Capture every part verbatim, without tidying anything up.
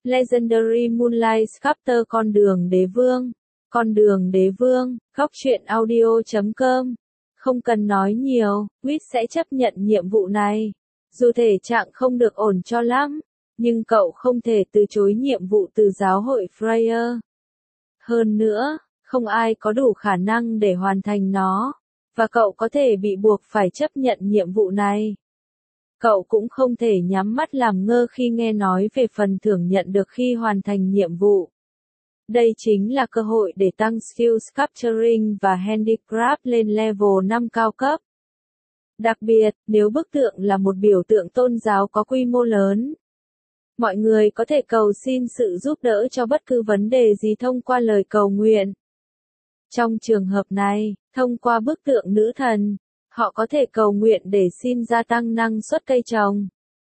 Legendary Moonlight Sculptor con đường đế vương. Con đường đế vương, góc truyện audio chấm com. Không cần nói nhiều, Quýt sẽ chấp nhận nhiệm vụ này. Dù thể trạng không được ổn cho lắm, nhưng cậu không thể từ chối nhiệm vụ từ giáo hội Freya. Hơn nữa, không ai có đủ khả năng để hoàn thành nó, và cậu có thể bị buộc phải chấp nhận nhiệm vụ này. Cậu cũng không thể nhắm mắt làm ngơ khi nghe nói về phần thưởng nhận được khi hoàn thành nhiệm vụ. Đây chính là cơ hội để tăng skill sculpturing và handicraft lên level năm cao cấp. Đặc biệt, nếu bức tượng là một biểu tượng tôn giáo có quy mô lớn, mọi người có thể cầu xin sự giúp đỡ cho bất cứ vấn đề gì thông qua lời cầu nguyện. Trong trường hợp này, thông qua bức tượng nữ thần, họ có thể cầu nguyện để xin gia tăng năng suất cây trồng.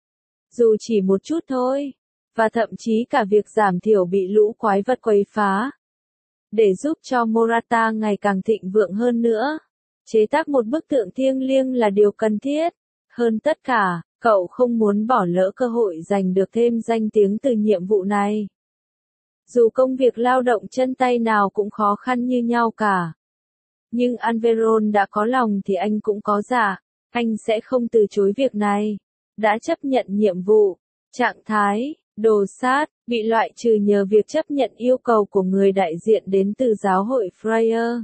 Dù chỉ một chút thôi, và thậm chí cả việc giảm thiểu bị lũ quái vật quấy phá. Để giúp cho Morata ngày càng thịnh vượng hơn nữa, chế tác một bức tượng thiêng liêng là điều cần thiết. Hơn tất cả, cậu không muốn bỏ lỡ cơ hội giành được thêm danh tiếng từ nhiệm vụ này. Dù công việc lao động chân tay nào cũng khó khăn như nhau cả. Nhưng Alveron đã có lòng thì anh cũng có dạ, anh sẽ không từ chối việc này. Đã chấp nhận nhiệm vụ, trạng thái, đồ sát, bị loại trừ nhờ việc chấp nhận yêu cầu của người đại diện đến từ giáo hội Freya.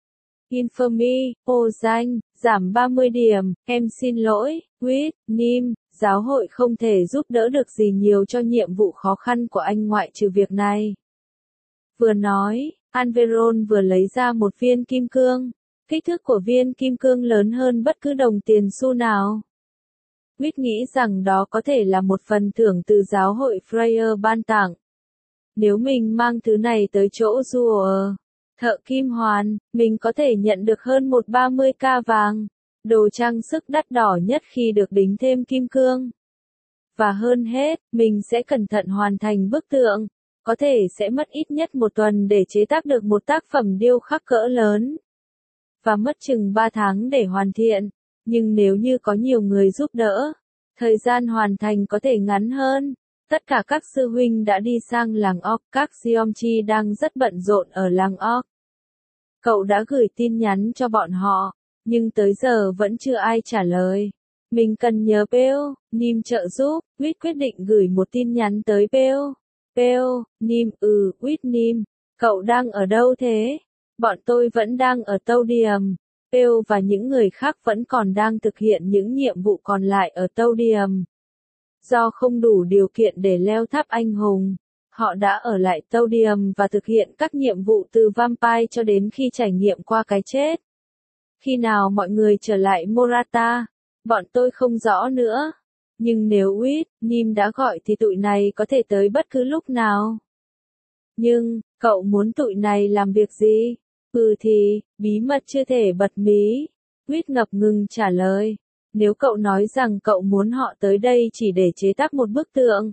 Infamy, ô danh, giảm ba mươi điểm, em xin lỗi, Quýt, Nim, giáo hội không thể giúp đỡ được gì nhiều cho nhiệm vụ khó khăn của anh ngoại trừ việc này. Vừa nói, Alveron vừa lấy ra một viên kim cương. Kích thước của viên kim cương lớn hơn bất cứ đồng tiền xu nào. Quýt nghĩ rằng đó có thể là một phần thưởng từ giáo hội Freya ban tặng. Nếu mình mang thứ này tới chỗ Rùa, thợ kim hoàn, mình có thể nhận được hơn một trăm ba mươi k vàng, đồ trang sức đắt đỏ nhất khi được đính thêm kim cương. Và hơn hết, mình sẽ cẩn thận hoàn thành bức tượng, có thể sẽ mất ít nhất một tuần để chế tác được một tác phẩm điêu khắc cỡ lớn. Và mất chừng ba tháng để hoàn thiện, nhưng nếu như có nhiều người giúp đỡ, thời gian hoàn thành có thể ngắn hơn. Tất cả các sư huynh đã đi sang làng Orc, các Xiomchi đang rất bận rộn ở làng Orc. Cậu đã gửi tin nhắn cho bọn họ, nhưng tới giờ vẫn chưa ai trả lời. Mình cần nhờ Peel, Nim trợ giúp. Quýt quyết định gửi một tin nhắn tới Peel. Peel, Nim, ừ, Quýt Nim, cậu đang ở đâu thế? Bọn tôi vẫn đang ở Todium. Peel và những người khác vẫn còn đang thực hiện những nhiệm vụ còn lại ở Todium. Do không đủ điều kiện để leo tháp anh hùng, họ đã ở lại Todium và thực hiện các nhiệm vụ từ Vampire cho đến khi trải nghiệm qua cái chết. Khi nào mọi người trở lại Morata, bọn tôi không rõ nữa. Nhưng nếu Quýt, Nim đã gọi thì tụi này có thể tới bất cứ lúc nào. Nhưng, cậu muốn tụi này làm việc gì? Ừ thì, bí mật chưa thể bật mí. Quýt ngập ngừng trả lời. Nếu cậu nói rằng cậu muốn họ tới đây chỉ để chế tác một bức tượng,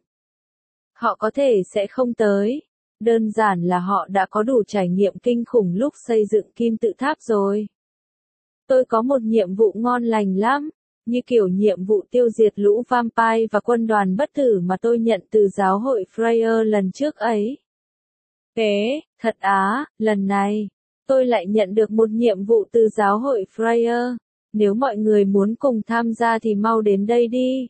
họ có thể sẽ không tới. Đơn giản là họ đã có đủ trải nghiệm kinh khủng lúc xây dựng kim tự tháp rồi. Tôi có một nhiệm vụ ngon lành lắm, như kiểu nhiệm vụ tiêu diệt lũ vampire và quân đoàn bất tử mà tôi nhận từ giáo hội Freya lần trước ấy. Thế, thật á, lần này, tôi lại nhận được một nhiệm vụ từ giáo hội Freya. Nếu mọi người muốn cùng tham gia thì mau đến đây đi.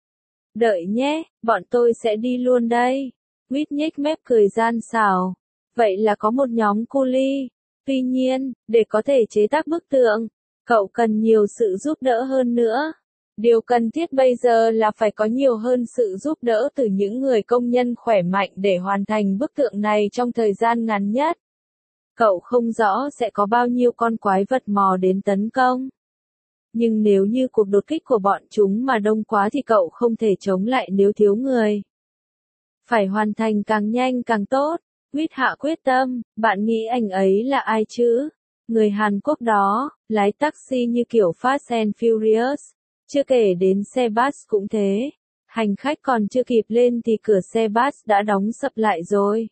Đợi nhé, bọn tôi sẽ đi luôn đây. Quýt nhếch mép cười gian xảo. Vậy là có một nhóm cu li. Tuy nhiên, để có thể chế tác bức tượng, cậu cần nhiều sự giúp đỡ hơn nữa. Điều cần thiết bây giờ là phải có nhiều hơn sự giúp đỡ từ những người công nhân khỏe mạnh để hoàn thành bức tượng này trong thời gian ngắn nhất. Cậu không rõ sẽ có bao nhiêu con quái vật mò đến tấn công. Nhưng nếu như cuộc đột kích của bọn chúng mà đông quá thì cậu không thể chống lại nếu thiếu người. Phải hoàn thành càng nhanh càng tốt. Quýt hạ quyết tâm. Bạn nghĩ anh ấy là ai chứ? Người Hàn Quốc đó, lái taxi như kiểu Fast and Furious. Chưa kể đến xe bus cũng thế. Hành khách còn chưa kịp lên thì cửa xe bus đã đóng sập lại rồi.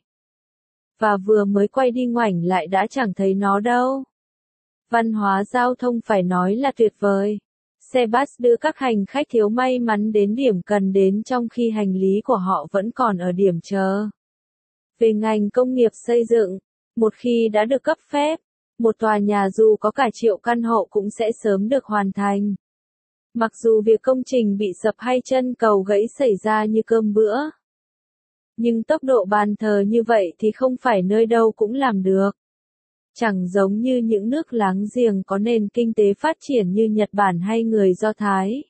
Và vừa mới quay đi ngoảnh lại đã chẳng thấy nó đâu. Văn hóa giao thông phải nói là tuyệt vời. Xe bus đưa các hành khách thiếu may mắn đến điểm cần đến trong khi hành lý của họ vẫn còn ở điểm chờ. Về ngành công nghiệp xây dựng, một khi đã được cấp phép, một tòa nhà dù có cả triệu căn hộ cũng sẽ sớm được hoàn thành. Mặc dù việc công trình bị sập hay chân cầu gãy xảy ra như cơm bữa. Nhưng tốc độ bàn thờ như vậy thì không phải nơi đâu cũng làm được. Chẳng giống như những nước láng giềng có nền kinh tế phát triển như Nhật Bản hay người Do Thái.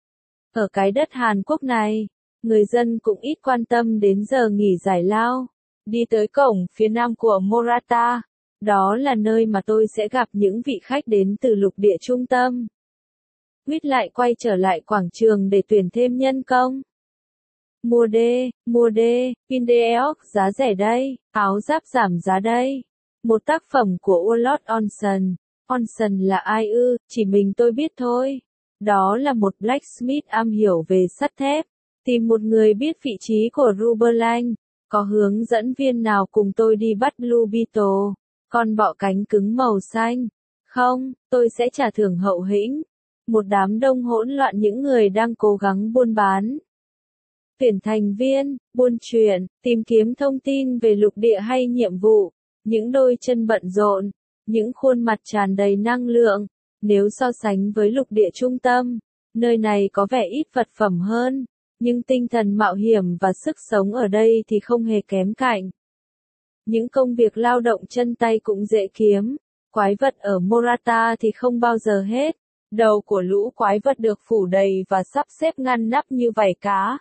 Ở cái đất Hàn Quốc này, người dân cũng ít quan tâm đến giờ nghỉ giải lao. Đi tới cổng phía nam của Morata, đó là nơi mà tôi sẽ gặp những vị khách đến từ lục địa trung tâm. Quýt lại quay trở lại quảng trường để tuyển thêm nhân công. Mua đê, mua đê, Pindeok giá rẻ đây, áo giáp giảm giá đây. Một tác phẩm của Olot Onsen. Onsen là ai ư, chỉ mình tôi biết thôi. Đó là một blacksmith am hiểu về sắt thép. Tìm một người biết vị trí của Ruberlang. Có hướng dẫn viên nào cùng tôi đi bắt Blue Beetle, con bọ cánh cứng màu xanh? Không, tôi sẽ trả thưởng hậu hĩnh. Một đám đông hỗn loạn những người đang cố gắng buôn bán. Tuyển thành viên, buôn chuyện, tìm kiếm thông tin về lục địa hay nhiệm vụ. Những đôi chân bận rộn, những khuôn mặt tràn đầy năng lượng. Nếu so sánh với lục địa trung tâm, nơi này có vẻ ít vật phẩm hơn, nhưng tinh thần mạo hiểm và sức sống ở đây thì không hề kém cạnh. Những công việc lao động chân tay cũng dễ kiếm. Quái vật ở Morata thì không bao giờ hết. Đầu của lũ quái vật được phủ đầy và sắp xếp ngăn nắp như vảy cá.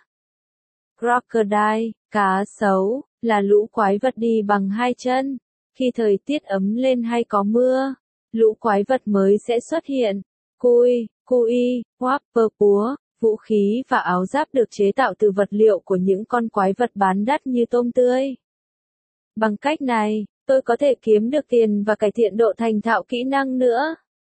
Crocodile, cá sấu, là lũ quái vật đi bằng hai chân. Khi thời tiết ấm lên hay có mưa, lũ quái vật mới sẽ xuất hiện. Cui, cui, whopper búa, vũ khí và áo giáp được chế tạo từ vật liệu của những con quái vật bán đắt như tôm tươi. Bằng cách này, tôi có thể kiếm được tiền và cải thiện độ thành thạo kỹ năng nữa.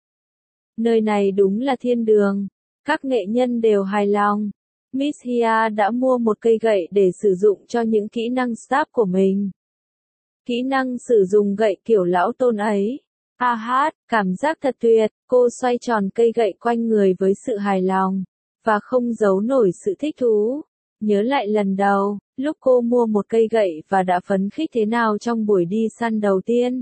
Nơi này đúng là thiên đường. Các nghệ nhân đều hài lòng. Miss Hia đã mua một cây gậy để sử dụng cho những kỹ năng stab của mình. Kỹ năng sử dụng gậy kiểu lão tôn ấy. A hát, cảm giác thật tuyệt. Cô xoay tròn cây gậy quanh người với sự hài lòng, và không giấu nổi sự thích thú. Nhớ lại lần đầu, lúc cô mua một cây gậy và đã phấn khích thế nào trong buổi đi săn đầu tiên.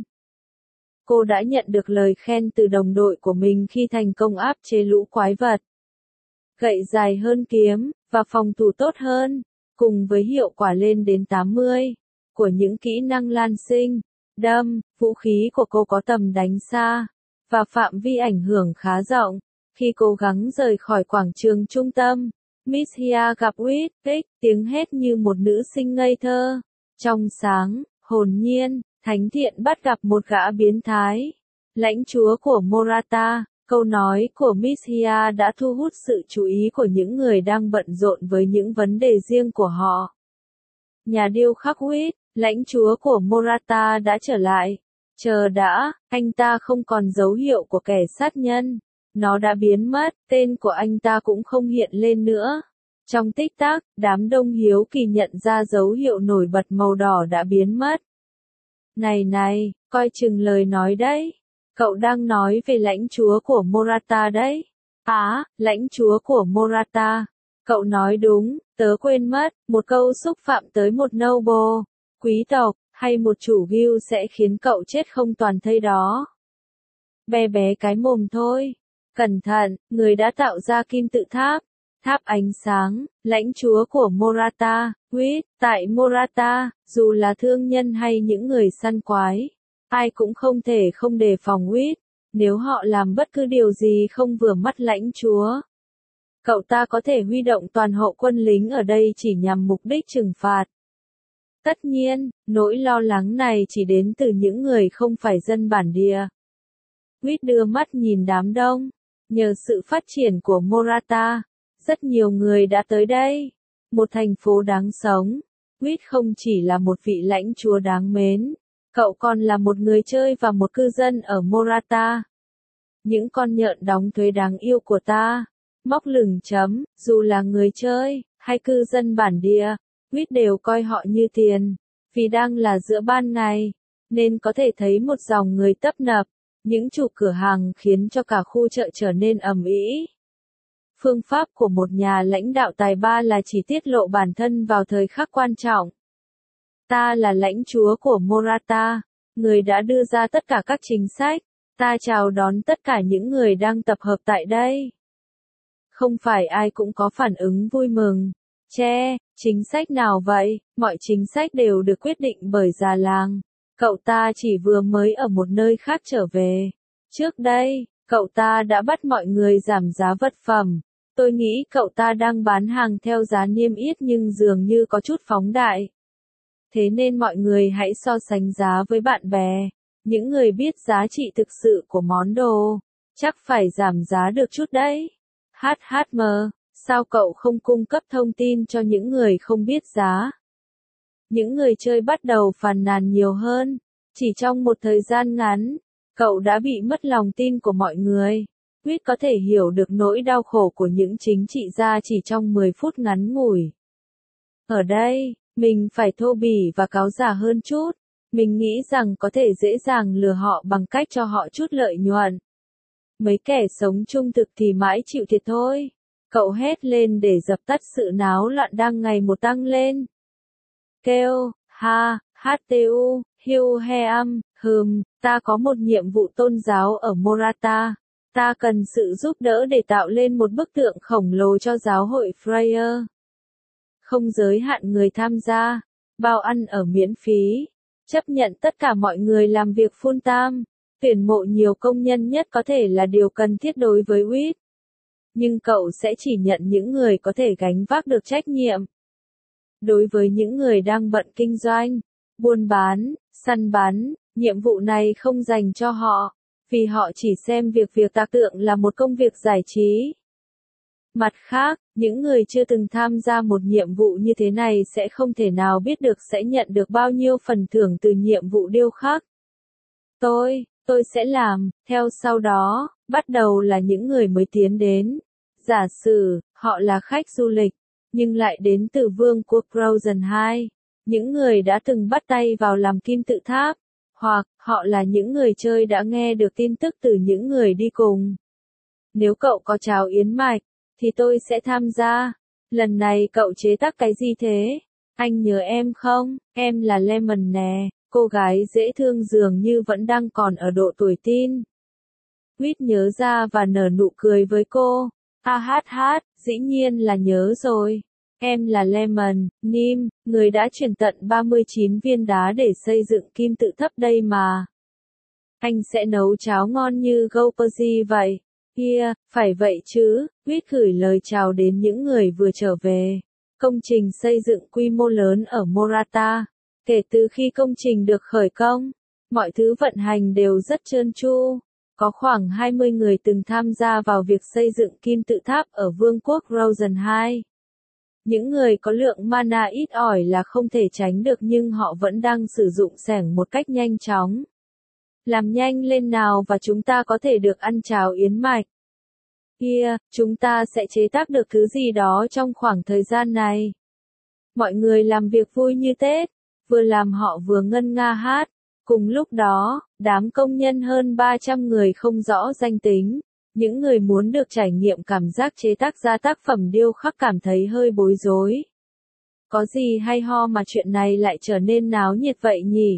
Cô đã nhận được lời khen từ đồng đội của mình khi thành công áp chế lũ quái vật. Gậy dài hơn kiếm, và phòng thủ tốt hơn, cùng với hiệu quả lên đến tám mươi, của những kỹ năng lan sinh, đâm, vũ khí của cô có tầm đánh xa, và phạm vi ảnh hưởng khá rộng. Khi cố gắng rời khỏi quảng trường trung tâm, Miss Hia gặp Whit, Kích, tiếng hét như một nữ sinh ngây thơ, trong sáng, hồn nhiên, thánh thiện bắt gặp một gã biến thái. Lãnh chúa của Morata, câu nói của Miss Hia đã thu hút sự chú ý của những người đang bận rộn với những vấn đề riêng của họ. Nhà điêu khắc Whit, lãnh chúa của Morata đã trở lại. Chờ đã, anh ta không còn dấu hiệu của kẻ sát nhân. Nó đã biến mất, tên của anh ta cũng không hiện lên nữa. Trong tích tắc, đám đông hiếu kỳ nhận ra dấu hiệu nổi bật màu đỏ đã biến mất. Này này, coi chừng lời nói đấy. Cậu đang nói về lãnh chúa của Morata đấy. Á, lãnh chúa của Morata. Cậu nói đúng, tớ quên mất, một câu xúc phạm tới một noble, quý tộc, hay một chủ guild sẽ khiến cậu chết không toàn thây đó. Bé bé cái mồm thôi. Cẩn thận, người đã tạo ra kim tự tháp. Tháp ánh sáng, lãnh chúa của Morata, Whit, tại Morata, dù là thương nhân hay những người săn quái, ai cũng không thể không đề phòng Whit, nếu họ làm bất cứ điều gì không vừa mắt lãnh chúa. Cậu ta có thể huy động toàn hộ quân lính ở đây chỉ nhằm mục đích trừng phạt. Tất nhiên, nỗi lo lắng này chỉ đến từ những người không phải dân bản địa. Whit đưa mắt nhìn đám đông. Nhờ sự phát triển của Morata, rất nhiều người đã tới đây. Một thành phố đáng sống. Whit không chỉ là một vị lãnh chúa đáng mến, cậu còn là một người chơi và một cư dân ở Morata. Những con nhện đóng thuế đáng yêu của ta. Móc lửng chấm, dù là người chơi, hay cư dân bản địa, Whit đều coi họ như tiền. Vì đang là giữa ban ngày, nên có thể thấy một dòng người tấp nập. Những chủ cửa hàng khiến cho cả khu chợ trở nên ầm ĩ. Phương pháp của một nhà lãnh đạo tài ba là chỉ tiết lộ bản thân vào thời khắc quan trọng. Ta là lãnh chúa của Morata, người đã đưa ra tất cả các chính sách. Ta chào đón tất cả những người đang tập hợp tại đây. Không phải ai cũng có phản ứng vui mừng. Che, chính sách nào vậy? Mọi chính sách đều được quyết định bởi già làng. Cậu ta chỉ vừa mới ở một nơi khác trở về. Trước đây, cậu ta đã bắt mọi người giảm giá vật phẩm. Tôi nghĩ cậu ta đang bán hàng theo giá niêm yết nhưng dường như có chút phóng đại. Thế nên mọi người hãy so sánh giá với bạn bè. Những người biết giá trị thực sự của món đồ, chắc phải giảm giá được chút đấy. hát hát em, sao cậu không cung cấp thông tin cho những người không biết giá? Những người chơi bắt đầu phàn nàn nhiều hơn. Chỉ trong một thời gian ngắn, cậu đã bị mất lòng tin của mọi người. Quyết có thể hiểu được nỗi đau khổ của những chính trị gia chỉ trong mười phút ngắn ngủi. Ở đây, mình phải thô bỉ và cáo già hơn chút. Mình nghĩ rằng có thể dễ dàng lừa họ bằng cách cho họ chút lợi nhuận. Mấy kẻ sống trung thực thì mãi chịu thiệt thôi. Cậu hét lên để dập tắt sự náo loạn đang ngày một tăng lên. Kêu, ha, htu, hiu heam, hừm, ta có một nhiệm vụ tôn giáo ở Morata. Ta cần sự giúp đỡ để tạo lên một bức tượng khổng lồ cho giáo hội Freya. Không giới hạn người tham gia. Bao ăn ở miễn phí. Chấp nhận tất cả mọi người làm việc full time. Tuyển mộ nhiều công nhân nhất có thể là điều cần thiết đối với Wit. Nhưng cậu sẽ chỉ nhận những người có thể gánh vác được trách nhiệm. Đối với những người đang bận kinh doanh, buôn bán, săn bắn, nhiệm vụ này không dành cho họ, vì họ chỉ xem việc việc tạc tượng là một công việc giải trí. Mặt khác, những người chưa từng tham gia một nhiệm vụ như thế này sẽ không thể nào biết được sẽ nhận được bao nhiêu phần thưởng từ nhiệm vụ điêu khắc. Tôi, tôi sẽ làm, theo sau đó, bắt đầu là những người mới tiến đến. Giả sử, họ là khách du lịch, nhưng lại đến từ vương quốc Frozen hai. Những người đã từng bắt tay vào làm kim tự tháp, hoặc, họ là những người chơi đã nghe được tin tức từ những người đi cùng. Nếu cậu có cháo yến mạch, thì tôi sẽ tham gia. Lần này cậu chế tác cái gì thế? Anh nhớ em không? Em là Lemon nè, cô gái dễ thương dường như vẫn đang còn ở độ tuổi teen. Quýt nhớ ra và nở nụ cười với cô. Ha hát hát, dĩ nhiên là nhớ rồi. Em là Lemon, Nim, người đã chuyển tận ba mươi chín viên đá để xây dựng kim tự tháp đây mà. Anh sẽ nấu cháo ngon như Gopperji vậy. Kia, phải vậy chứ, Quýt gửi lời chào đến những người vừa trở về. Công trình xây dựng quy mô lớn ở Morata. Kể từ khi công trình được khởi công, mọi thứ vận hành đều rất trơn tru. Có khoảng hai mươi người từng tham gia vào việc xây dựng kim tự tháp ở vương quốc Frozen hai. Những người có lượng mana ít ỏi là không thể tránh được nhưng họ vẫn đang sử dụng xẻng một cách nhanh chóng. Làm nhanh lên nào và chúng ta có thể được ăn cháo yến mạch. Kia, chúng ta sẽ chế tác được thứ gì đó trong khoảng thời gian này. Mọi người làm việc vui như Tết, vừa làm họ vừa ngân nga hát. Cùng lúc đó, đám công nhân hơn ba trăm người không rõ danh tính, những người muốn được trải nghiệm cảm giác chế tác ra tác phẩm điêu khắc cảm thấy hơi bối rối. Có gì hay ho mà chuyện này lại trở nên náo nhiệt vậy nhỉ?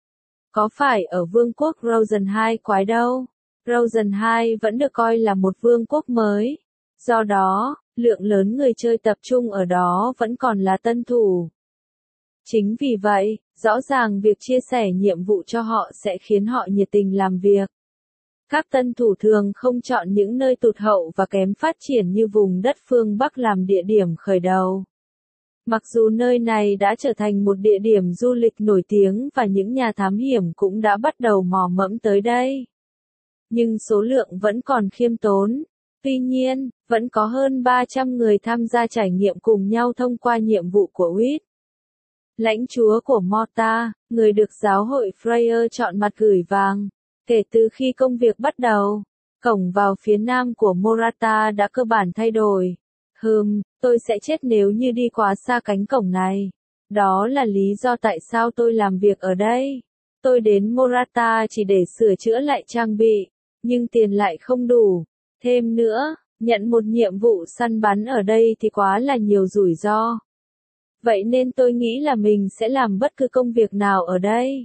Có phải ở vương quốc Frozen hai quái đâu? Frozen hai vẫn được coi là một vương quốc mới. Do đó, lượng lớn người chơi tập trung ở đó vẫn còn là tân thủ. Chính vì vậy, rõ ràng việc chia sẻ nhiệm vụ cho họ sẽ khiến họ nhiệt tình làm việc. Các tân thủ thường không chọn những nơi tụt hậu và kém phát triển như vùng đất phương Bắc làm địa điểm khởi đầu. Mặc dù nơi này đã trở thành một địa điểm du lịch nổi tiếng và những nhà thám hiểm cũng đã bắt đầu mò mẫm tới đây. Nhưng số lượng vẫn còn khiêm tốn. Tuy nhiên, vẫn có hơn ba trăm người tham gia trải nghiệm cùng nhau thông qua nhiệm vụ của Wit. Lãnh chúa của Morta, người được giáo hội Freya chọn mặt gửi vàng. Kể từ khi công việc bắt đầu, cổng vào phía nam của Morata đã cơ bản thay đổi. Hừm, tôi sẽ chết nếu như đi quá xa cánh cổng này. Đó là lý do tại sao tôi làm việc ở đây. Tôi đến Morata chỉ để sửa chữa lại trang bị, nhưng tiền lại không đủ. Thêm nữa, Nhận một nhiệm vụ săn bắn ở đây thì quá là nhiều rủi ro. Vậy nên tôi nghĩ là mình sẽ làm bất cứ công việc nào ở đây.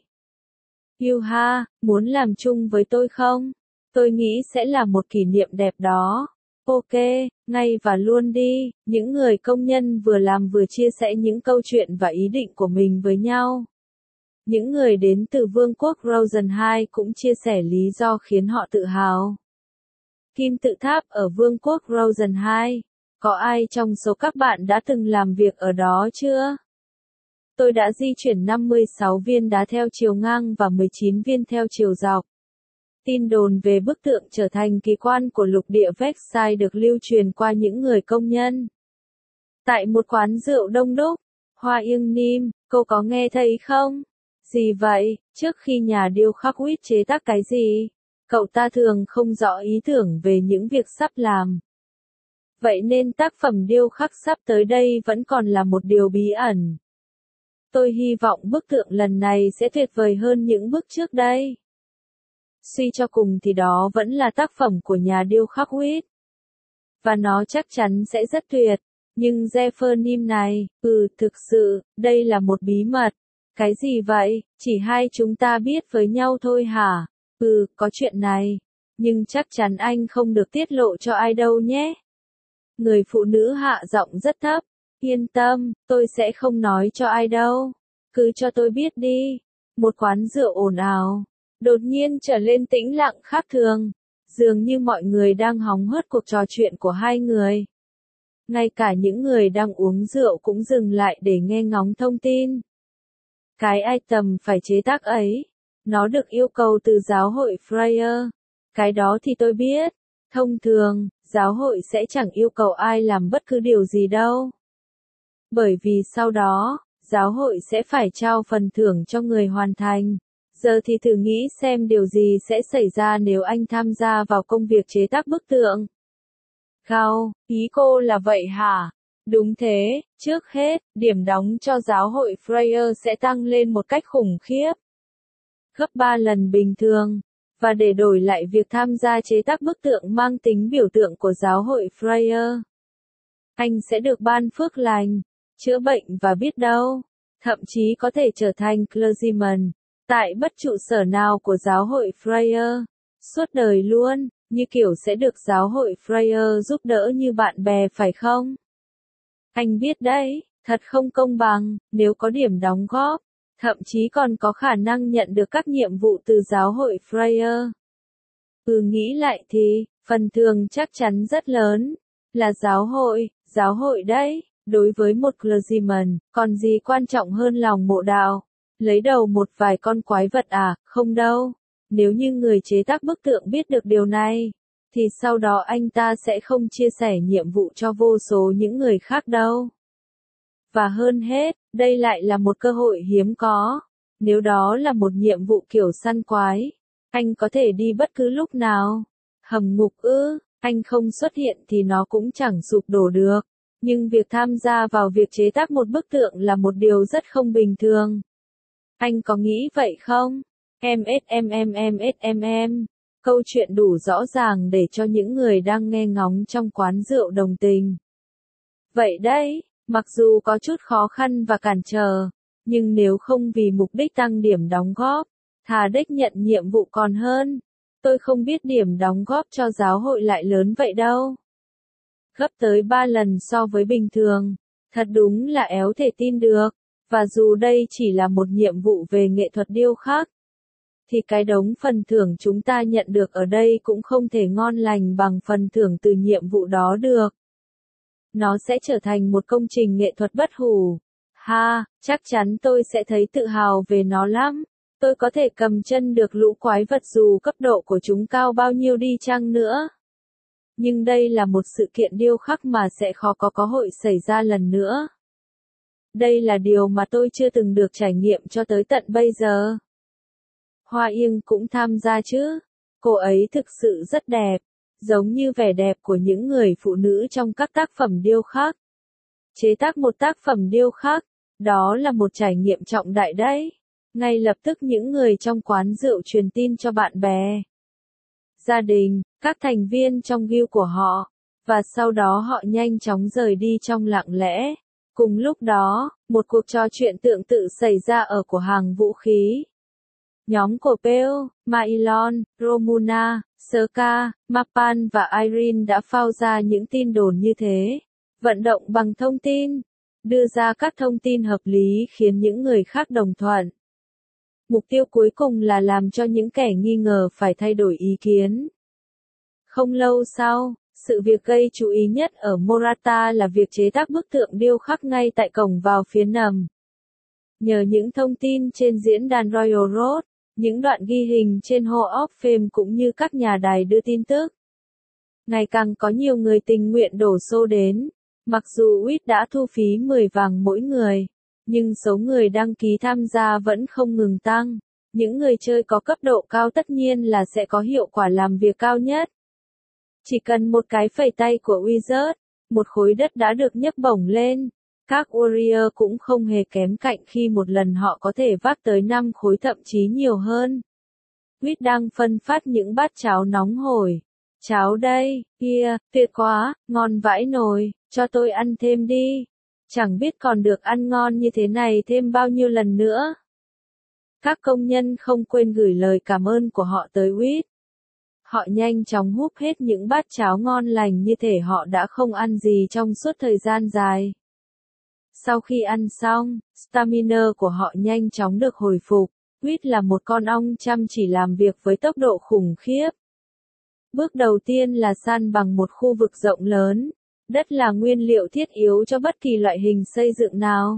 Yuha, muốn làm chung với tôi không? Tôi nghĩ sẽ là một kỷ niệm đẹp đó. Ok, ngay và luôn đi. Những người công nhân vừa làm vừa chia sẻ những câu chuyện và ý định của mình với nhau. Những người đến từ Vương quốc Rosen hai cũng chia sẻ lý do khiến họ tự hào. Kim tự tháp ở Vương quốc Rosen hai. Có ai trong số các bạn đã từng làm việc ở đó chưa? Tôi đã di chuyển năm mươi sáu viên đá theo chiều ngang và mười chín viên theo chiều dọc. Tin đồn về bức tượng trở thành kỳ quan của lục địa Versailles được lưu truyền qua những người công nhân. Tại một quán rượu đông đúc, Hoa Yên Nim, cô có nghe thấy không? Gì vậy, trước khi nhà điêu khắc Whit chế tác cái gì? Cậu ta thường không rõ ý tưởng về những việc sắp làm. Vậy nên tác phẩm điêu khắc sắp tới đây vẫn còn là một điều bí ẩn. Tôi hy vọng bức tượng lần này sẽ tuyệt vời hơn những bức trước đây. Suy cho cùng thì đó vẫn là tác phẩm của nhà điêu khắc Whit. Và nó chắc chắn sẽ rất tuyệt. Nhưng Jeffernim này, ừ, thực sự, đây là một bí mật. Cái gì vậy, chỉ hai chúng ta biết với nhau thôi hả? Ừ, có chuyện này. Nhưng chắc chắn anh không được tiết lộ cho ai đâu nhé. Người phụ nữ hạ giọng rất thấp. Yên tâm, tôi sẽ không nói cho ai đâu. Cứ cho tôi biết đi. Một quán rượu ồn ào. Đột nhiên trở lên tĩnh lặng khác thường. Dường như mọi người đang hóng hớt cuộc trò chuyện của hai người. Ngay cả những người đang uống rượu cũng dừng lại để nghe ngóng thông tin. Cái item phải chế tác ấy, nó được yêu cầu từ giáo hội Freya. Cái đó thì tôi biết. Thông thường, giáo hội sẽ chẳng yêu cầu ai làm bất cứ điều gì đâu. Bởi vì sau đó, giáo hội sẽ phải trao phần thưởng cho người hoàn thành. Giờ thì thử nghĩ xem điều gì sẽ xảy ra nếu anh tham gia vào công việc chế tác bức tượng. Khao, ý cô là vậy hả? Đúng thế, trước hết, điểm đóng cho giáo hội Freya sẽ tăng lên một cách khủng khiếp. Gấp ba lần bình thường. Và để đổi lại việc tham gia chế tác bức tượng mang tính biểu tượng của giáo hội Freya, anh sẽ được ban phước lành, chữa bệnh và biết đâu, thậm chí có thể trở thành clergyman, tại bất trụ sở nào của giáo hội Freya, suốt đời luôn, như kiểu sẽ được giáo hội Freya giúp đỡ như bạn bè phải không? Anh biết đấy, thật không công bằng, nếu có điểm đóng góp, thậm chí còn có khả năng nhận được các nhiệm vụ từ giáo hội Freya. Ừ, nghĩ lại thì, phần thưởng chắc chắn rất lớn, là giáo hội, giáo hội đấy, đối với một clergyman, còn gì quan trọng hơn lòng mộ đạo, lấy đầu một vài con quái vật à, không đâu. Nếu như người chế tác bức tượng biết được điều này, thì sau đó anh ta sẽ không chia sẻ nhiệm vụ cho vô số những người khác đâu. Và hơn hết, đây lại là một cơ hội hiếm có. Nếu đó là một nhiệm vụ kiểu săn quái, anh có thể đi bất cứ lúc nào. Hầm ngục ư, anh không xuất hiện thì nó cũng chẳng sụp đổ được. Nhưng việc tham gia vào việc chế tác một bức tượng là một điều rất không bình thường. Anh có nghĩ vậy không? em ét em em em ét em em. Câu chuyện đủ rõ ràng để cho những người đang nghe ngóng trong quán rượu đồng tình. Vậy đấy, mặc dù có chút khó khăn và cản trở, nhưng nếu không vì mục đích tăng điểm đóng góp, thà đích nhận nhiệm vụ còn hơn. Tôi không biết điểm đóng góp cho giáo hội lại lớn vậy đâu. Gấp tới ba lần so với bình thường. Thật đúng là éo thể tin được. Và dù đây chỉ là một nhiệm vụ về nghệ thuật điêu khắc, thì cái đống phần thưởng chúng ta nhận được ở đây cũng không thể ngon lành bằng phần thưởng từ nhiệm vụ đó được. Nó sẽ trở thành một công trình nghệ thuật bất hủ. Ha, chắc chắn tôi sẽ thấy tự hào về nó lắm. Tôi có thể cầm chân được lũ quái vật dù cấp độ của chúng cao bao nhiêu đi chăng nữa. Nhưng đây là một sự kiện điêu khắc mà sẽ khó có cơ hội xảy ra lần nữa. Đây là điều mà tôi chưa từng được trải nghiệm cho tới tận bây giờ. Hoa Yên cũng tham gia chứ. Cô ấy thực sự rất đẹp, giống như vẻ đẹp của những người phụ nữ trong các tác phẩm điêu khắc. Chế tác một tác phẩm điêu khắc, đó là một trải nghiệm trọng đại đấy. Ngay lập tức những người trong quán rượu truyền tin cho bạn bè, gia đình, các thành viên trong guild của họ. và sau đó họ nhanh chóng rời đi trong lặng lẽ. Cùng lúc đó, một cuộc trò chuyện tương tự xảy ra ở cửa hàng vũ khí. Nhóm của Peel, Mailon, Romuna, Serka, Mapan và Irene đã phao ra những tin đồn như thế. Vận động bằng thông tin, đưa ra các thông tin hợp lý khiến những người khác đồng thuận. Mục tiêu cuối cùng là làm cho những kẻ nghi ngờ phải thay đổi ý kiến. Không lâu sau, sự việc gây chú ý nhất ở Morata là việc chế tác bức tượng điêu khắc ngay tại cổng vào phía nằm. Nhờ những thông tin trên diễn đàn Royal Road, những đoạn ghi hình trên Hall of Fame cũng như các nhà đài đưa tin tức, ngày càng có nhiều người tình nguyện đổ xô đến. Mặc dù Witt đã thu phí mười vàng mỗi người, nhưng số người đăng ký tham gia vẫn không ngừng tăng. Những người chơi có cấp độ cao tất nhiên là sẽ có hiệu quả làm việc cao nhất. Chỉ cần một cái phẩy tay của Wizard, một khối đất đã được nhấc bổng lên. Các Warrior cũng không hề kém cạnh khi một lần họ có thể vác tới năm khối thậm chí nhiều hơn. Witt đang phân phát những bát cháo nóng hổi. Cháo đây, kia, tuyệt quá, ngon vãi nồi, cho tôi ăn thêm đi. Chẳng biết còn được ăn ngon như thế này thêm bao nhiêu lần nữa. Các công nhân không quên gửi lời cảm ơn của họ tới Witt. Họ nhanh chóng húp hết những bát cháo ngon lành như thể họ đã không ăn gì trong suốt thời gian dài. Sau khi ăn xong, stamina của họ nhanh chóng được hồi phục. Witt là một con ong chăm chỉ làm việc với tốc độ khủng khiếp. Bước đầu tiên là san bằng một khu vực rộng lớn. Đất là nguyên liệu thiết yếu cho bất kỳ loại hình xây dựng nào.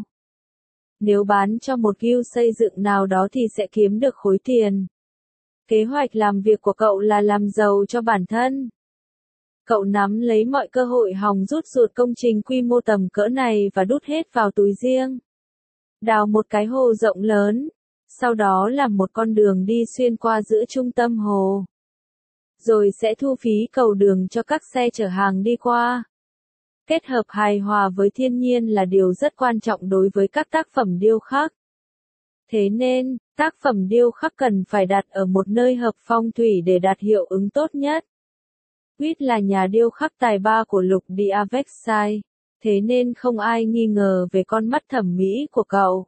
Nếu bán cho một guild xây dựng nào đó thì sẽ kiếm được khối tiền. Kế hoạch làm việc của cậu là làm giàu cho bản thân. Cậu nắm lấy mọi cơ hội hòng rút ruột công trình quy mô tầm cỡ này và đút hết vào túi riêng. Đào một cái hồ rộng lớn, sau đó làm một con đường đi xuyên qua giữa trung tâm hồ. Rồi sẽ thu phí cầu đường cho các xe chở hàng đi qua. Kết hợp hài hòa với thiên nhiên là điều rất quan trọng đối với các tác phẩm điêu khắc. Thế nên, tác phẩm điêu khắc cần phải đặt ở một nơi hợp phong thủy để đạt hiệu ứng tốt nhất. Witt là nhà điêu khắc tài ba của lục địa Versailles, thế nên không ai nghi ngờ về con mắt thẩm mỹ của cậu.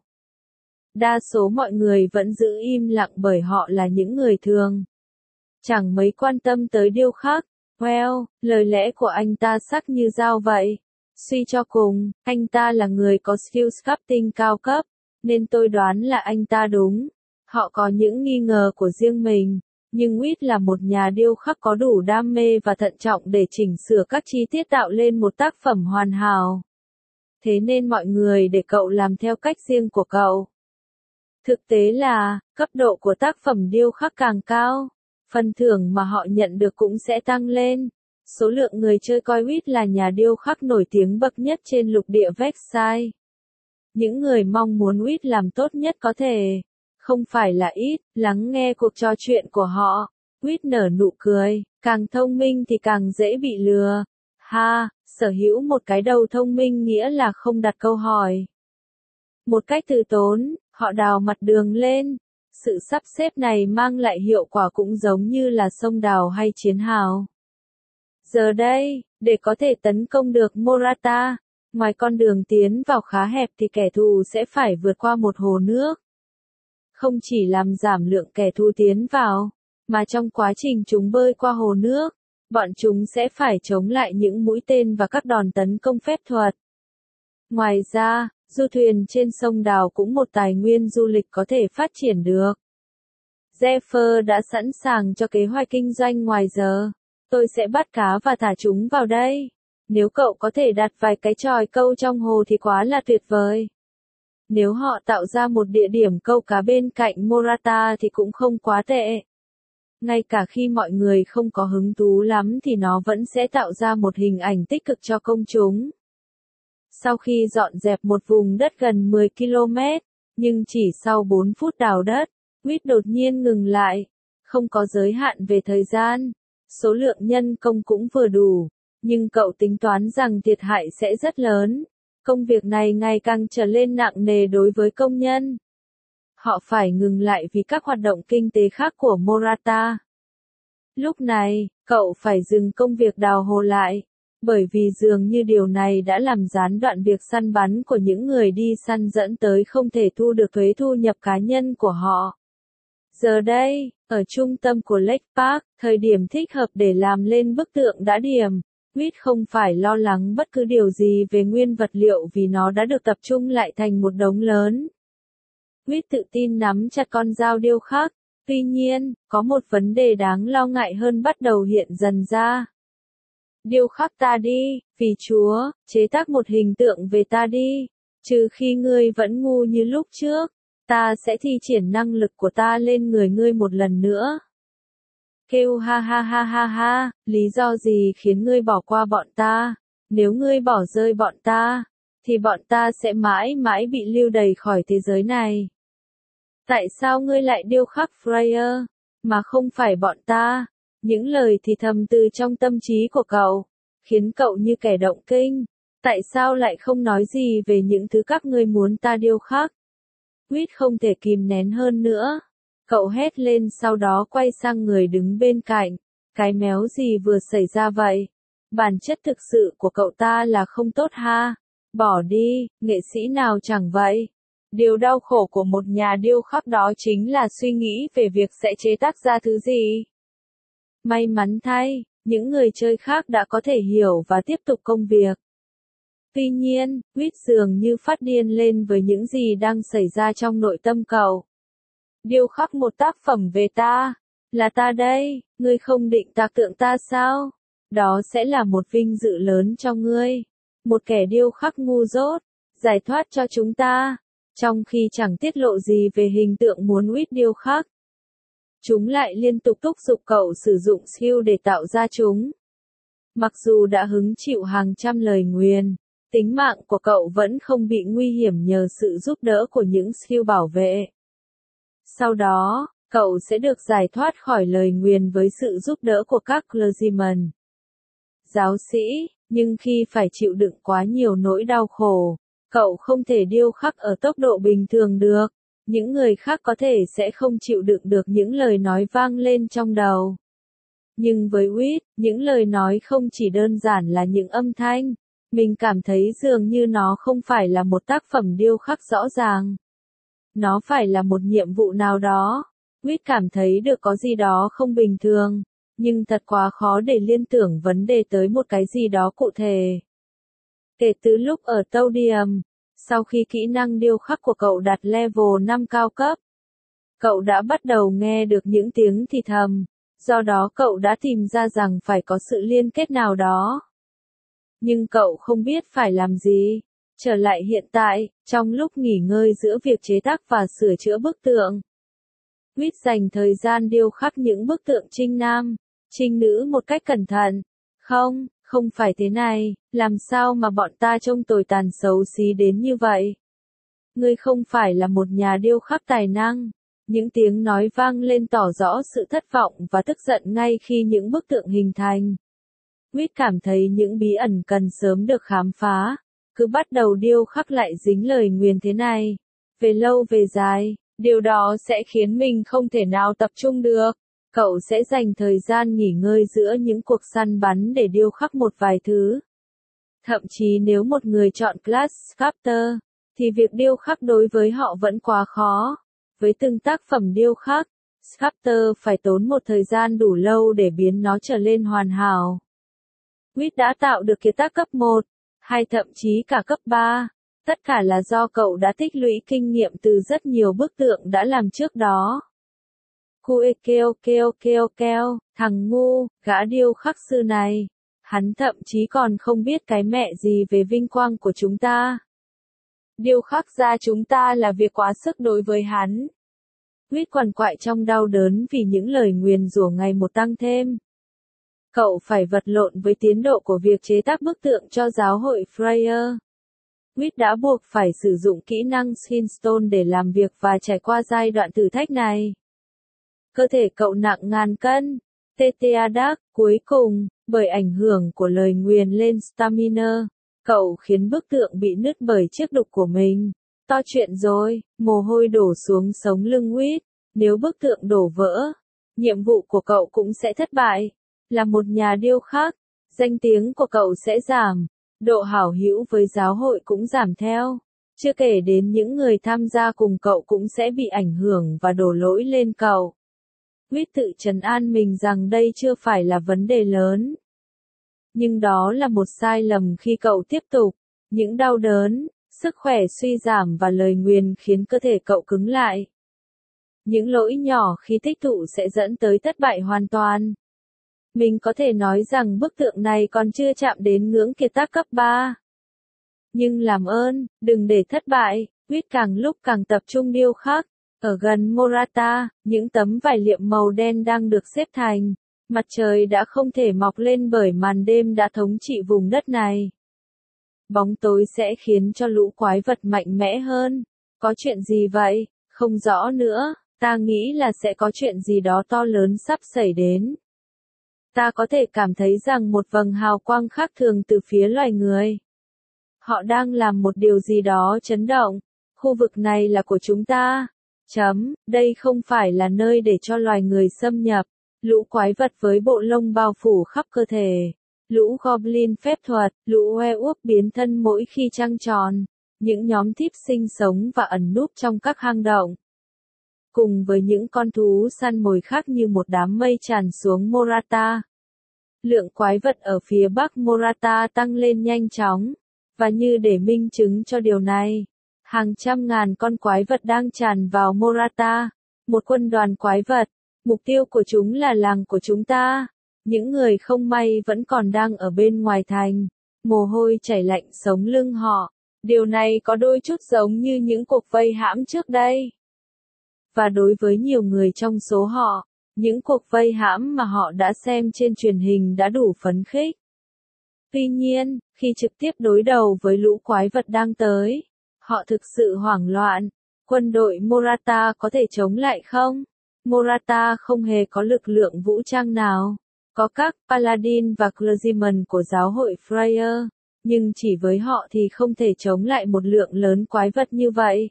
Đa số mọi người vẫn giữ im lặng bởi họ là những người thường. Chẳng mấy quan tâm tới điêu khắc. Well, lời lẽ của anh ta sắc như dao vậy. Suy cho cùng, anh ta là người có skill sculpting cao cấp, nên tôi đoán là anh ta đúng. Họ có những nghi ngờ của riêng mình, nhưng Witt là một nhà điêu khắc có đủ đam mê và thận trọng để chỉnh sửa các chi tiết tạo lên một tác phẩm hoàn hảo. Thế nên mọi người để cậu làm theo cách riêng của cậu. Thực tế là, cấp độ của tác phẩm điêu khắc càng cao, phần thưởng mà họ nhận được cũng sẽ tăng lên. Số lượng người chơi coi Witt là nhà điêu khắc nổi tiếng bậc nhất trên lục địa Versailles. Những người mong muốn Witt làm tốt nhất có thể. Không phải là ít, lắng nghe cuộc trò chuyện của họ. Witt nở nụ cười, càng thông minh thì càng dễ bị lừa. Ha, sở hữu một cái đầu thông minh nghĩa là không đặt câu hỏi. Một cách từ tốn, họ đào mặt đường lên. Sự sắp xếp này mang lại hiệu quả cũng giống như là sông đào hay chiến hào. Giờ đây, để có thể tấn công được Morata, ngoài con đường tiến vào khá hẹp thì kẻ thù sẽ phải vượt qua một hồ nước. Không chỉ làm giảm lượng kẻ thù tiến vào, mà trong quá trình chúng bơi qua hồ nước, bọn chúng sẽ phải chống lại những mũi tên và các đòn tấn công phép thuật. Ngoài ra, du thuyền trên sông đào cũng một tài nguyên du lịch có thể phát triển được. Zephyr đã sẵn sàng cho kế hoạch kinh doanh ngoài giờ. Tôi sẽ bắt cá và thả chúng vào đây. Nếu cậu có thể đặt vài cái chòi câu trong hồ thì quá là tuyệt vời. Nếu họ tạo ra một địa điểm câu cá bên cạnh Morata thì cũng không quá tệ. Ngay cả khi mọi người không có hứng thú lắm thì nó vẫn sẽ tạo ra một hình ảnh tích cực cho công chúng. Sau khi dọn dẹp một vùng đất gần mười ki lô mét, nhưng chỉ sau bốn phút đào đất, Witt đột nhiên ngừng lại. Không có giới hạn về thời gian, số lượng nhân công cũng vừa đủ, nhưng cậu tính toán rằng thiệt hại sẽ rất lớn. Công việc này ngày càng trở lên nặng nề đối với công nhân. Họ phải ngừng lại vì các hoạt động kinh tế khác của Morata. Lúc này, cậu phải dừng công việc đào hồ lại. Bởi vì dường như điều này đã làm gián đoạn việc săn bắn của những người đi săn dẫn tới không thể thu được thuế thu nhập cá nhân của họ. Giờ đây, ở trung tâm của Lake Park, thời điểm thích hợp để làm lên bức tượng đã điểm. Whit không phải lo lắng bất cứ điều gì về nguyên vật liệu vì nó đã được tập trung lại thành một đống lớn. Whit tự tin nắm chặt con dao điêu khắc. Tuy nhiên, có một vấn đề đáng lo ngại hơn bắt đầu hiện dần ra. Điêu khắc ta đi, vì Chúa, chế tác một hình tượng về ta đi. Trừ khi ngươi vẫn ngu như lúc trước, ta sẽ thi triển năng lực của ta lên người ngươi một lần nữa. Kêu ha ha ha ha ha, lý do gì khiến ngươi bỏ qua bọn ta? Nếu ngươi bỏ rơi bọn ta, thì bọn ta sẽ mãi mãi bị lưu đày khỏi thế giới này. Tại sao ngươi lại điêu khắc Freya, mà không phải bọn ta? Những lời thì thầm từ trong tâm trí của cậu, khiến cậu như kẻ động kinh. Tại sao lại không nói gì về những thứ các ngươi muốn ta điêu khắc? Whit không thể kìm nén hơn nữa. Cậu hét lên sau đó quay sang người đứng bên cạnh. Cái méo gì vừa xảy ra vậy? Bản chất thực sự của cậu ta là không tốt ha? Bỏ đi, nghệ sĩ nào chẳng vậy? Điều đau khổ của một nhà điêu khắc đó chính là suy nghĩ về việc sẽ chế tác ra thứ gì. May mắn thay, những người chơi khác đã có thể hiểu và tiếp tục công việc. Tuy nhiên, Whit dường như phát điên lên với những gì đang xảy ra trong nội tâm cậu. Điêu khắc một tác phẩm về ta, là ta đây, ngươi không định tạc tượng ta sao? Đó sẽ là một vinh dự lớn cho ngươi. Một kẻ điêu khắc ngu dốt, giải thoát cho chúng ta, trong khi chẳng tiết lộ gì về hình tượng muốn Whit điêu khắc. Chúng lại liên tục thúc giục cậu sử dụng skill để tạo ra chúng. Mặc dù đã hứng chịu hàng trăm lời nguyền, tính mạng của cậu vẫn không bị nguy hiểm nhờ sự giúp đỡ của những skill bảo vệ. Sau đó, cậu sẽ được giải thoát khỏi lời nguyền với sự giúp đỡ của các clergyman, giáo sĩ, nhưng khi phải chịu đựng quá nhiều nỗi đau khổ, cậu không thể điêu khắc ở tốc độ bình thường được. Những người khác có thể sẽ không chịu đựng được những lời nói vang lên trong đầu. Nhưng với Whit, những lời nói không chỉ đơn giản là những âm thanh. Mình cảm thấy dường như nó không phải là một tác phẩm điêu khắc rõ ràng. Nó phải là một nhiệm vụ nào đó. Whit cảm thấy được có gì đó không bình thường, nhưng thật quá khó để liên tưởng vấn đề tới một cái gì đó cụ thể. Kể từ lúc ở Todium, sau khi kỹ năng điêu khắc của cậu đạt level năm cao cấp, cậu đã bắt đầu nghe được những tiếng thì thầm, do đó cậu đã tìm ra rằng phải có sự liên kết nào đó. Nhưng cậu không biết phải làm gì. Trở lại hiện tại, trong lúc nghỉ ngơi giữa việc chế tác và sửa chữa bức tượng, Whit dành thời gian điêu khắc những bức tượng trinh nam, trinh nữ một cách cẩn thận. Không, không phải thế này, làm sao mà bọn ta trông tồi tàn xấu xí đến như vậy? Ngươi không phải là một nhà điêu khắc tài năng. Những tiếng nói vang lên tỏ rõ sự thất vọng và tức giận ngay khi những bức tượng hình thành. Whit cảm thấy những bí ẩn cần sớm được khám phá. Cứ bắt đầu điêu khắc lại dính lời nguyền thế này. Về lâu về dài, điều đó sẽ khiến mình không thể nào tập trung được. Cậu sẽ dành thời gian nghỉ ngơi giữa những cuộc săn bắn để điêu khắc một vài thứ. Thậm chí nếu một người chọn class sculptor, thì việc điêu khắc đối với họ vẫn quá khó. Với từng tác phẩm điêu khắc, sculptor phải tốn một thời gian đủ lâu để biến nó trở lên hoàn hảo. Whit đã tạo được kiệt tác cấp một, hay thậm chí cả cấp ba. Tất cả là do cậu đã tích lũy kinh nghiệm từ rất nhiều bức tượng đã làm trước đó. Kue keo keo keo keo, thằng ngu, gã điêu khắc sư này. Hắn thậm chí còn không biết cái mẹ gì về vinh quang của chúng ta. Điêu khắc ra chúng ta là việc quá sức đối với hắn. Whit quằn quại trong đau đớn vì những lời nguyền rủa ngày một tăng thêm. Cậu phải vật lộn với tiến độ của việc chế tác bức tượng cho giáo hội Freya. Whit đã buộc phải sử dụng kỹ năng Skinstone để làm việc và trải qua giai đoạn thử thách này. Cơ thể cậu nặng ngàn cân. Teteadak, cuối cùng, bởi ảnh hưởng của lời nguyền lên stamina, cậu khiến bức tượng bị nứt bởi chiếc đục của mình. To chuyện rồi, mồ hôi đổ xuống sống lưng Whit. Nếu bức tượng đổ vỡ, nhiệm vụ của cậu cũng sẽ thất bại. Là một nhà điêu khắc, danh tiếng của cậu sẽ giảm, độ hảo hữu với giáo hội cũng giảm theo. Chưa kể đến những người tham gia cùng cậu cũng sẽ bị ảnh hưởng và đổ lỗi lên cậu. Quyết tự trấn an mình rằng đây chưa phải là vấn đề lớn. Nhưng đó là một sai lầm khi cậu tiếp tục. Những đau đớn, sức khỏe suy giảm và lời nguyền khiến cơ thể cậu cứng lại. Những lỗi nhỏ khi tích tụ sẽ dẫn tới thất bại hoàn toàn. Mình có thể nói rằng bức tượng này còn chưa chạm đến ngưỡng kiệt tác cấp ba. Nhưng làm ơn, đừng để thất bại, Quyết càng lúc càng tập trung điêu khắc. Ở gần Morata, những tấm vải liệm màu đen đang được xếp thành. Mặt trời đã không thể mọc lên bởi màn đêm đã thống trị vùng đất này. Bóng tối sẽ khiến cho lũ quái vật mạnh mẽ hơn. Có chuyện gì vậy? Không rõ nữa, ta nghĩ là sẽ có chuyện gì đó to lớn sắp xảy đến. Ta có thể cảm thấy rằng một vầng hào quang khác thường từ phía loài người. Họ đang làm một điều gì đó chấn động. Khu vực này là của chúng ta. Chấm, đây không phải là nơi để cho loài người xâm nhập. Lũ quái vật với bộ lông bao phủ khắp cơ thể. Lũ goblin phép thuật, lũ werewolf biến thân mỗi khi trăng tròn. Những nhóm thiếp sinh sống và ẩn núp trong các hang động. Cùng với những con thú săn mồi khác như một đám mây tràn xuống Morata. Lượng quái vật ở phía bắc Morata tăng lên nhanh chóng. Và như để minh chứng cho điều này, hàng trăm ngàn con quái vật đang tràn vào Morata. Một quân đoàn quái vật. Mục tiêu của chúng là làng của chúng ta. Những người không may vẫn còn đang ở bên ngoài thành. Mồ hôi chảy lạnh sống lưng họ. Điều này có đôi chút giống như những cuộc vây hãm trước đây. Và đối với nhiều người trong số họ, những cuộc vây hãm mà họ đã xem trên truyền hình đã đủ phấn khích. Tuy nhiên, khi trực tiếp đối đầu với lũ quái vật đang tới, họ thực sự hoảng loạn. Quân đội Morata có thể chống lại không? Morata không hề có lực lượng vũ trang nào. Có các Paladin và Clergyman của giáo hội Freyr, nhưng chỉ với họ thì không thể chống lại một lượng lớn quái vật như vậy.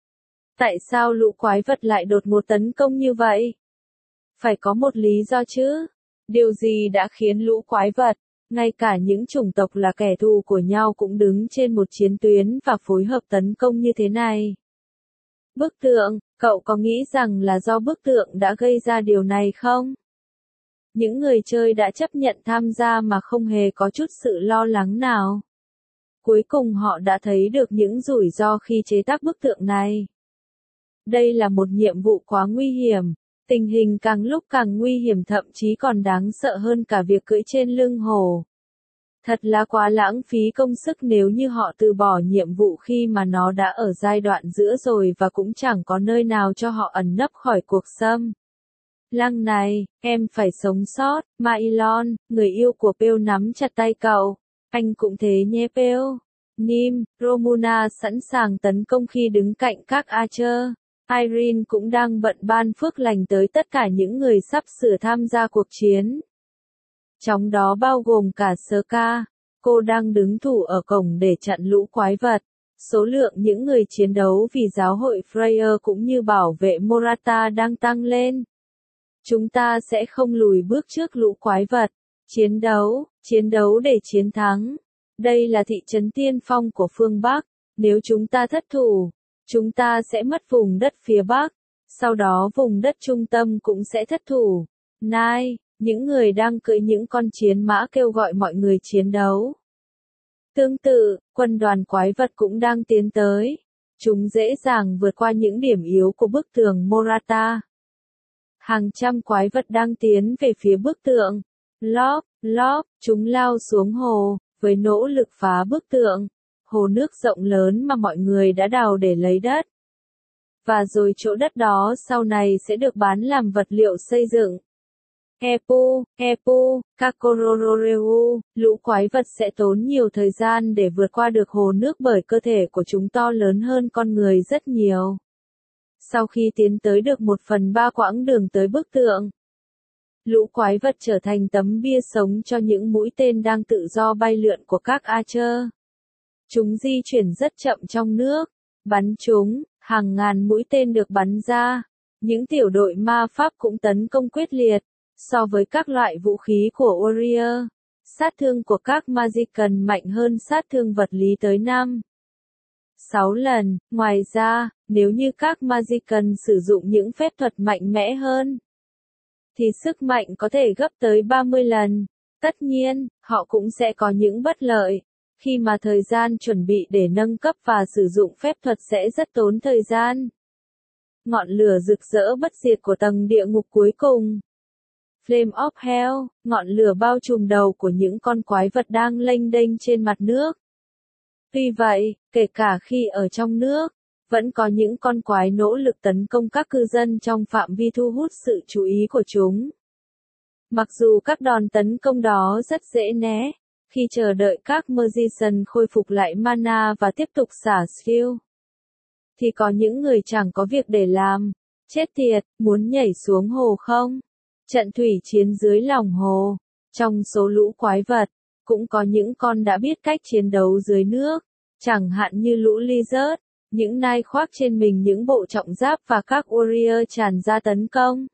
Tại sao lũ quái vật lại đột ngột tấn công như vậy? Phải có một lý do chứ. Điều gì đã khiến lũ quái vật, ngay cả những chủng tộc là kẻ thù của nhau cũng đứng trên một chiến tuyến và phối hợp tấn công như thế này? Bức tượng, cậu có nghĩ rằng là do bức tượng đã gây ra điều này không? Những người chơi đã chấp nhận tham gia mà không hề có chút sự lo lắng nào. Cuối cùng họ đã thấy được những rủi ro khi chế tác bức tượng này. Đây là một nhiệm vụ quá nguy hiểm. Tình hình càng lúc càng nguy hiểm, thậm chí còn đáng sợ hơn cả việc cưỡi trên lưng hổ. Thật là quá lãng phí công sức nếu như họ từ bỏ nhiệm vụ khi mà nó đã ở giai đoạn giữa rồi và cũng chẳng có nơi nào cho họ ẩn nấp khỏi cuộc xâm lăng này. Em phải sống sót, Mailon, người yêu của Pale nắm chặt tay cậu. Anh cũng thế nhé Pale. Nim, Romuna sẵn sàng tấn công khi đứng cạnh các Archer. Irene cũng đang bận ban phước lành tới tất cả những người sắp sửa tham gia cuộc chiến. Trong đó bao gồm cả Serka. Cô đang đứng thủ ở cổng để chặn lũ quái vật. Số lượng những người chiến đấu vì giáo hội Freyr cũng như bảo vệ Morata đang tăng lên. Chúng ta sẽ không lùi bước trước lũ quái vật. Chiến đấu, chiến đấu để chiến thắng. Đây là thị trấn tiên phong của phương Bắc. Nếu chúng ta thất thủ, chúng ta sẽ mất vùng đất phía Bắc. Sau đó vùng đất trung tâm cũng sẽ thất thủ. Nai, những người đang cưỡi những con chiến mã kêu gọi mọi người chiến đấu. Tương tự, quân đoàn quái vật cũng đang tiến tới. Chúng dễ dàng vượt qua những điểm yếu của bức tường Morata. Hàng trăm quái vật đang tiến về phía bức tượng. Lóp, lóp, chúng lao xuống hồ, với nỗ lực phá bức tượng. Hồ nước rộng lớn mà mọi người đã đào để lấy đất. Và rồi chỗ đất đó sau này sẽ được bán làm vật liệu xây dựng. Epu, Epu, Kakorororeu, lũ quái vật sẽ tốn nhiều thời gian để vượt qua được hồ nước bởi cơ thể của chúng to lớn hơn con người rất nhiều. Sau khi tiến tới được một phần ba quãng đường tới bức tượng, lũ quái vật trở thành tấm bia sống cho những mũi tên đang tự do bay lượn của các Archer. Chúng di chuyển rất chậm trong nước, bắn chúng, hàng ngàn mũi tên được bắn ra. Những tiểu đội ma pháp cũng tấn công quyết liệt. So với các loại vũ khí của Warrior, sát thương của các Magician mạnh hơn sát thương vật lý tới năm sáu lần. Ngoài ra, nếu như các Magician sử dụng những phép thuật mạnh mẽ hơn, thì sức mạnh có thể gấp tới ba mươi lần. Tất nhiên, họ cũng sẽ có những bất lợi, khi mà thời gian chuẩn bị để nâng cấp và sử dụng phép thuật sẽ rất tốn thời gian. Ngọn lửa rực rỡ bất diệt của tầng địa ngục cuối cùng. Flame of Hell, ngọn lửa bao trùm đầu của những con quái vật đang lênh đênh trên mặt nước. Tuy vậy, kể cả khi ở trong nước, vẫn có những con quái nỗ lực tấn công các cư dân trong phạm vi thu hút sự chú ý của chúng. Mặc dù các đòn tấn công đó rất dễ né, khi chờ đợi các Magician khôi phục lại mana và tiếp tục xả skill, thì có những người chẳng có việc để làm. Chết tiệt, muốn nhảy xuống hồ không? Trận thủy chiến dưới lòng hồ. Trong số lũ quái vật, cũng có những con đã biết cách chiến đấu dưới nước, chẳng hạn như lũ lizard, những nai khoác trên mình những bộ trọng giáp và các warrior tràn ra tấn công.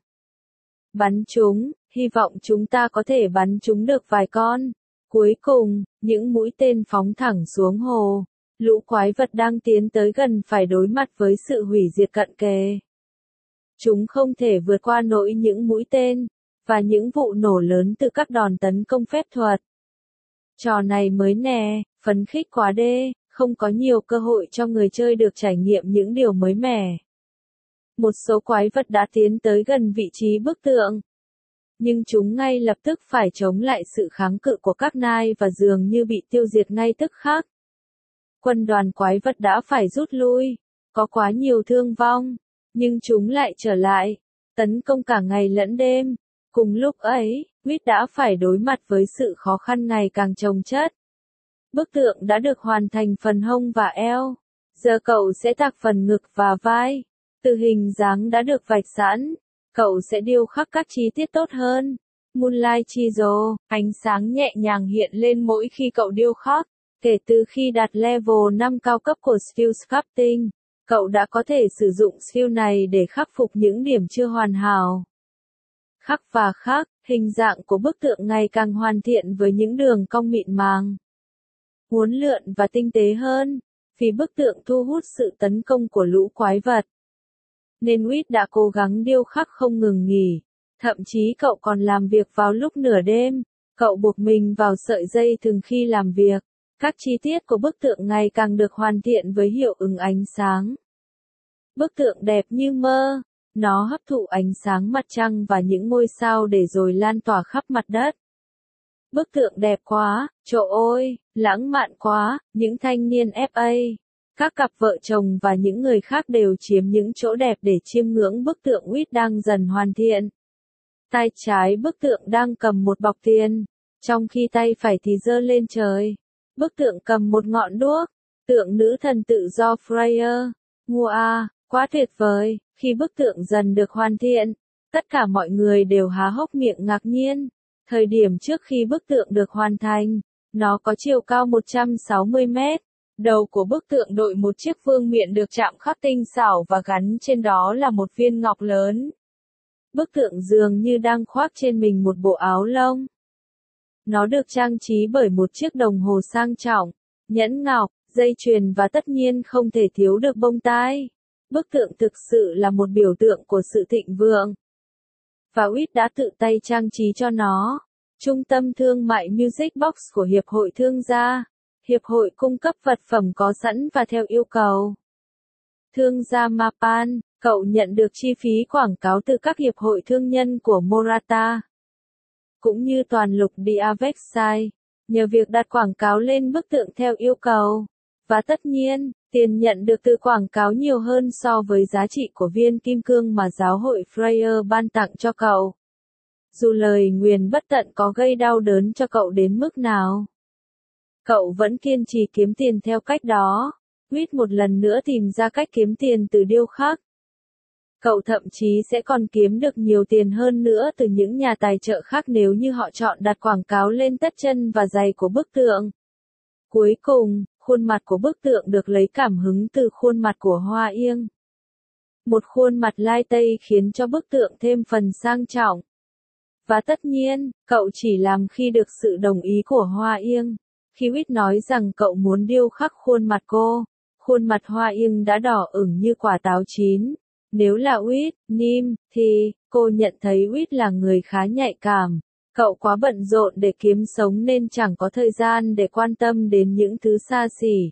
Bắn chúng, hy vọng chúng ta có thể bắn chúng được vài con. Cuối cùng, những mũi tên phóng thẳng xuống hồ. Lũ quái vật đang tiến tới gần phải đối mặt với sự hủy diệt cận kề. Chúng không thể vượt qua nổi những mũi tên, và những vụ nổ lớn từ các đòn tấn công phép thuật. Trò này mới nè, phấn khích quá đê, không có nhiều cơ hội cho người chơi được trải nghiệm những điều mới mẻ. Một số quái vật đã tiến tới gần vị trí bức tượng, nhưng chúng ngay lập tức phải chống lại sự kháng cự của các nai và dường như bị tiêu diệt ngay tức khắc. Quân đoàn quái vật đã phải rút lui, có quá nhiều thương vong, nhưng chúng lại trở lại, tấn công cả ngày lẫn đêm. Cùng lúc ấy, Wit đã phải đối mặt với sự khó khăn ngày càng chồng chất. Bức tượng đã được hoàn thành phần hông và eo, giờ cậu sẽ tạc phần ngực và vai. Từ hình dáng đã được vạch sẵn, cậu sẽ điêu khắc các chi tiết tốt hơn. Moonlight Chisel, ánh sáng nhẹ nhàng hiện lên mỗi khi cậu điêu khắc. Kể từ khi đạt level năm cao cấp của Skill Sculpting, cậu đã có thể sử dụng skill này để khắc phục những điểm chưa hoàn hảo. Khắc và khắc, hình dạng của bức tượng ngày càng hoàn thiện với những đường cong mịn màng, uốn lượn và tinh tế hơn, vì bức tượng thu hút sự tấn công của lũ quái vật. Nên Wit đã cố gắng điêu khắc không ngừng nghỉ, thậm chí cậu còn làm việc vào lúc nửa đêm, cậu buộc mình vào sợi dây thừng khi làm việc. Các chi tiết của bức tượng ngày càng được hoàn thiện với hiệu ứng ánh sáng. Bức tượng đẹp như mơ, nó hấp thụ ánh sáng mặt trăng và những ngôi sao để rồi lan tỏa khắp mặt đất. Bức tượng đẹp quá, trời ơi, lãng mạn quá, những thanh niên ép a, các cặp vợ chồng và những người khác đều chiếm những chỗ đẹp để chiêm ngưỡng bức tượng Wit đang dần hoàn thiện. Tay trái bức tượng đang cầm một bọc tiền, trong khi tay phải thì giơ lên trời. Bức tượng cầm một ngọn đuốc, tượng nữ thần tự do Freya. Wow, quá tuyệt vời, khi bức tượng dần được hoàn thiện, tất cả mọi người đều há hốc miệng ngạc nhiên. Thời điểm trước khi bức tượng được hoàn thành, nó có chiều cao một trăm sáu mươi mét. Đầu của bức tượng đội một chiếc vương miện được chạm khắc tinh xảo và gắn trên đó là một viên ngọc lớn. Bức tượng dường như đang khoác trên mình một bộ áo lông. Nó được trang trí bởi một chiếc đồng hồ sang trọng, nhẫn ngọc, dây chuyền và tất nhiên không thể thiếu được bông tai. Bức tượng thực sự là một biểu tượng của sự thịnh vượng. Và Wit đã tự tay trang trí cho nó. Trung tâm thương mại Music Box của Hiệp hội Thương gia. Hiệp hội cung cấp vật phẩm có sẵn và theo yêu cầu. Thương gia Mapan, cậu nhận được chi phí quảng cáo từ các hiệp hội thương nhân của Morata, cũng như toàn lục Diavexai, nhờ việc đặt quảng cáo lên bức tượng theo yêu cầu. Và tất nhiên, tiền nhận được từ quảng cáo nhiều hơn so với giá trị của viên kim cương mà giáo hội Freya ban tặng cho cậu. Dù lời nguyền bất tận có gây đau đớn cho cậu đến mức nào, cậu vẫn kiên trì kiếm tiền theo cách đó. Wit một lần nữa tìm ra cách kiếm tiền từ điêu khắc. Cậu thậm chí sẽ còn kiếm được nhiều tiền hơn nữa từ những nhà tài trợ khác nếu như họ chọn đặt quảng cáo lên tất chân và giày của bức tượng. Cuối cùng, khuôn mặt của bức tượng được lấy cảm hứng từ khuôn mặt của Hoa Yên. Một khuôn mặt lai tây khiến cho bức tượng thêm phần sang trọng. Và tất nhiên, cậu chỉ làm khi được sự đồng ý của Hoa Yên. Khi Whit nói rằng cậu muốn điêu khắc khuôn mặt cô, khuôn mặt Hoa Yên đã đỏ ửng như quả táo chín. Nếu là Whit, Nim, thì, cô nhận thấy Whit là người khá nhạy cảm. Cậu quá bận rộn để kiếm sống nên chẳng có thời gian để quan tâm đến những thứ xa xỉ.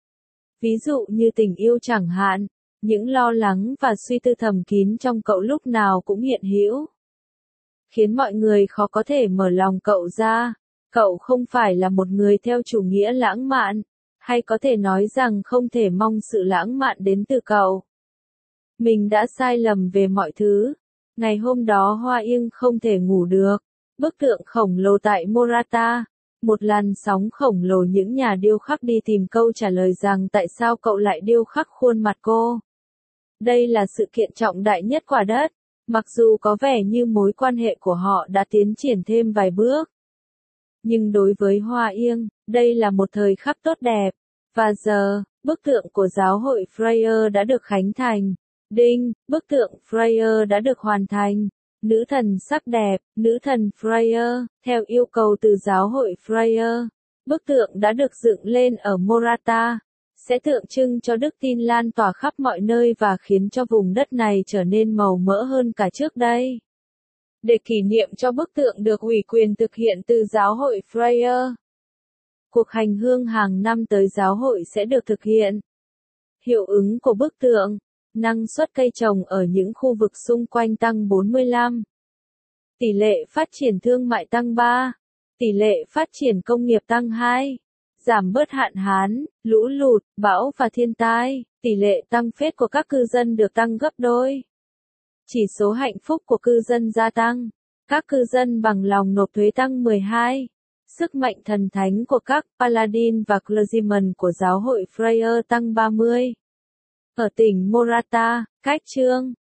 Ví dụ như tình yêu chẳng hạn, những lo lắng và suy tư thầm kín trong cậu lúc nào cũng hiện hữu, khiến mọi người khó có thể mở lòng cậu ra. Cậu không phải là một người theo chủ nghĩa lãng mạn, hay có thể nói rằng không thể mong sự lãng mạn đến từ cậu. Mình đã sai lầm về mọi thứ. Ngày hôm đó Hoa Yên không thể ngủ được. Bức tượng khổng lồ tại Morata. Một làn sóng khổng lồ những nhà điêu khắc đi tìm câu trả lời rằng tại sao cậu lại điêu khắc khuôn mặt cô. Đây là sự kiện trọng đại nhất quả đất, mặc dù có vẻ như mối quan hệ của họ đã tiến triển thêm vài bước. Nhưng đối với Hoa Yên, đây là một thời khắc tốt đẹp. Và giờ, bức tượng của giáo hội Freya đã được khánh thành. Đinh, bức tượng Freya đã được hoàn thành. Nữ thần sắc đẹp, nữ thần Freya, theo yêu cầu từ giáo hội Freya. Bức tượng đã được dựng lên ở Morata, sẽ tượng trưng cho đức tin lan tỏa khắp mọi nơi và khiến cho vùng đất này trở nên màu mỡ hơn cả trước đây. Để kỷ niệm cho bức tượng được ủy quyền thực hiện từ giáo hội Freya, cuộc hành hương hàng năm tới giáo hội sẽ được thực hiện. Hiệu ứng của bức tượng, năng suất cây trồng ở những khu vực xung quanh tăng bốn mươi lăm. Tỷ lệ phát triển thương mại tăng ba. Tỷ lệ phát triển công nghiệp tăng hai. Giảm bớt hạn hán, lũ lụt, bão và thiên tai. Tỷ lệ tăng phết của các cư dân được tăng gấp đôi. Chỉ số hạnh phúc của cư dân gia tăng. Các cư dân bằng lòng nộp thuế tăng mười hai. Sức mạnh thần thánh của các paladin và clergyman của giáo hội Freya tăng ba mươi. Ở tỉnh Morata, cách chương